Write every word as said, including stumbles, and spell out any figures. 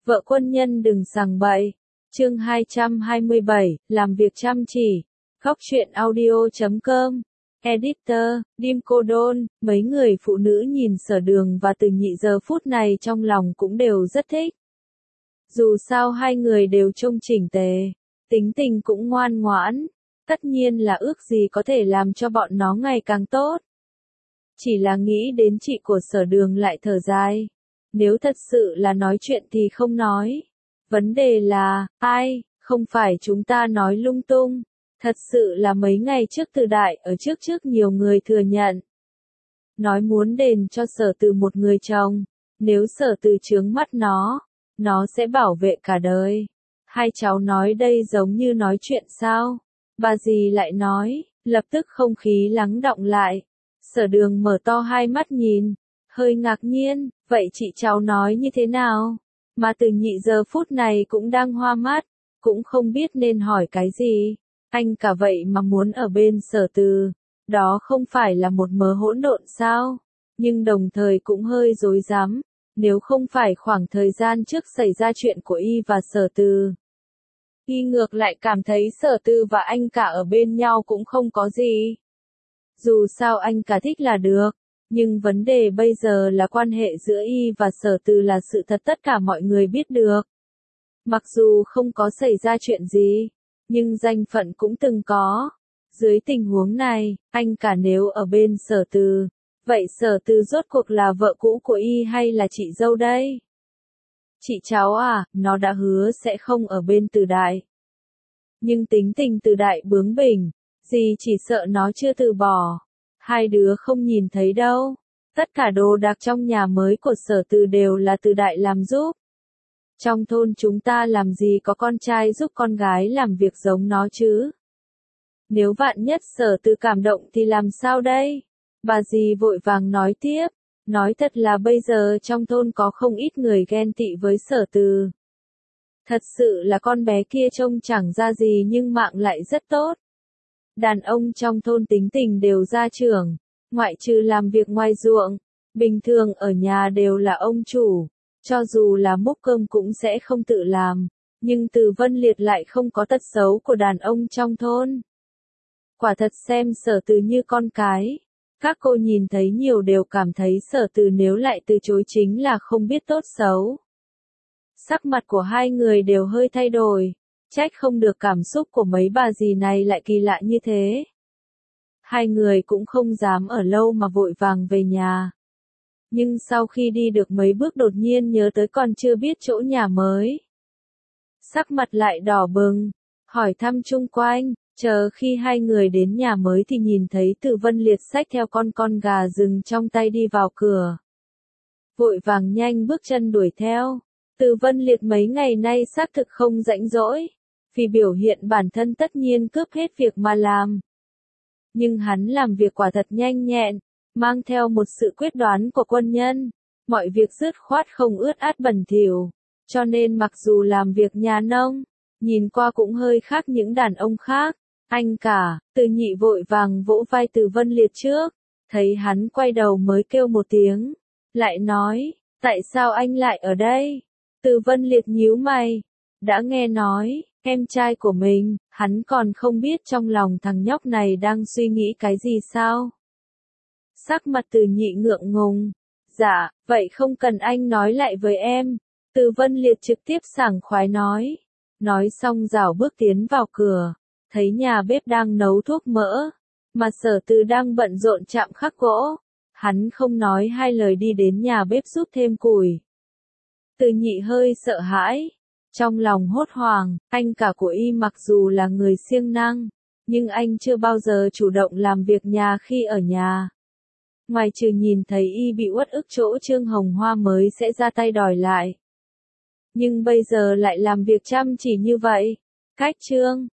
Vợ quân nhân đừng sằng bậy. Chương hai trăm hai mươi bảy, làm việc chăm chỉ. Góc truyện audio chấm com. Editor, Dim Cô Đôn, mấy người phụ nữ nhìn Sở Đường và Từ Nhị giờ phút này trong lòng cũng đều rất thích. Dù sao hai người đều trông chỉnh tề, tính tình cũng ngoan ngoãn, tất nhiên là ước gì có thể làm cho bọn nó ngày càng tốt. Chỉ là nghĩ đến chị của Sở Đường lại thở dài. Nếu thật sự là nói chuyện thì không nói. Vấn đề là, ai, không phải chúng ta nói lung tung. Thật sự là mấy ngày trước Từ Đại ở trước trước nhiều người thừa nhận. Nói muốn đền cho Sở Từ một người chồng. Nếu Sở Từ chướng mắt nó, nó sẽ bảo vệ cả đời. Hai cháu nói đây giống như nói chuyện sao? Bà dì lại nói, lập tức không khí lắng đọng lại. Sở Đường mở to hai mắt nhìn, hơi ngạc nhiên, vậy chị cháu nói như thế nào? Mà Từ Nhị giờ phút này cũng đang hoa mắt, cũng không biết nên hỏi cái gì. Anh cả vậy mà muốn ở bên Sở Từ, đó không phải là một mớ hỗn độn sao? Nhưng đồng thời cũng hơi rối rắm, nếu không phải khoảng thời gian trước xảy ra chuyện của y và Sở Từ. Y ngược lại cảm thấy Sở Từ và anh cả ở bên nhau cũng không có gì. Dù sao anh cả thích là được, nhưng vấn đề bây giờ là quan hệ giữa y và Sở Từ là sự thật tất cả mọi người biết được. Mặc dù không có xảy ra chuyện gì, nhưng danh phận cũng từng có. Dưới tình huống này, anh cả nếu ở bên Sở Từ, vậy Sở Từ rốt cuộc là vợ cũ của y hay là chị dâu đây? Chị cháu à, nó đã hứa sẽ không ở bên Từ Đại. Nhưng tính tình Từ Đại bướng bỉnh, dì chỉ sợ nó chưa từ bỏ. Hai đứa không nhìn thấy đâu. Tất cả đồ đạc trong nhà mới của Sở Từ đều là Từ Đại làm giúp. Trong thôn chúng ta làm gì có con trai giúp con gái làm việc giống nó chứ? Nếu vạn nhất Sở Từ cảm động thì làm sao đây? Bà dì vội vàng nói tiếp. Nói thật là bây giờ trong thôn có không ít người ghen tị với Sở Từ. Thật sự là con bé kia trông chẳng ra gì nhưng mạng lại rất tốt. Đàn ông trong thôn tính tình đều gia trưởng, ngoại trừ làm việc ngoài ruộng, bình thường ở nhà đều là ông chủ, cho dù là múc cơm cũng sẽ không tự làm, nhưng Từ Vân Liệt lại không có tật xấu của đàn ông trong thôn. Quả thật xem Sở Từ như con cái, các cô nhìn thấy nhiều đều cảm thấy Sở Từ nếu lại từ chối chính là không biết tốt xấu. Sắc mặt của hai người đều hơi thay đổi. Trách không được cảm xúc của mấy bà dì này lại kỳ lạ như thế. Hai người cũng không dám ở lâu mà vội vàng về nhà. Nhưng sau khi đi được mấy bước đột nhiên nhớ tới còn chưa biết chỗ nhà mới. Sắc mặt lại đỏ bừng, hỏi thăm chung quanh, chờ khi hai người đến nhà mới thì nhìn thấy Từ Vân Liệt xách theo con con gà rừng trong tay đi vào cửa. Vội vàng nhanh bước chân đuổi theo. Từ Vân Liệt mấy ngày nay xác thực không rảnh rỗi. Vì biểu hiện bản thân tất nhiên cướp hết việc mà làm. Nhưng hắn làm việc quả thật nhanh nhẹn, mang theo một sự quyết đoán của quân nhân. Mọi việc dứt khoát không ướt át bẩn thỉu. Cho nên mặc dù làm việc nhà nông, nhìn qua cũng hơi khác những đàn ông khác. Anh cả, Từ Nhị vội vàng vỗ vai Từ Vân Liệt trước. Thấy hắn quay đầu mới kêu một tiếng. Lại nói, tại sao anh lại ở đây? Từ Vân Liệt nhíu mày. Đã nghe nói, em trai của mình, hắn còn không biết trong lòng thằng nhóc này đang suy nghĩ cái gì sao? Sắc mặt Từ Nhị ngượng ngùng. Dạ, vậy không cần anh nói lại với em. Từ Vân Liệt trực tiếp sảng khoái nói. Nói xong rảo bước tiến vào cửa. Thấy nhà bếp đang nấu thuốc mỡ. Mà Sở Từ đang bận rộn chạm khắc gỗ. Hắn không nói hai lời đi đến nhà bếp giúp thêm củi. Từ Nhị hơi sợ hãi. Trong lòng hốt hoảng, anh cả của y mặc dù là người siêng năng, nhưng anh chưa bao giờ chủ động làm việc nhà khi ở nhà. Ngoài trừ nhìn thấy y bị uất ức chỗ Trương Hồng Hoa mới sẽ ra tay đòi lại. Nhưng bây giờ lại làm việc chăm chỉ như vậy. Cách Trương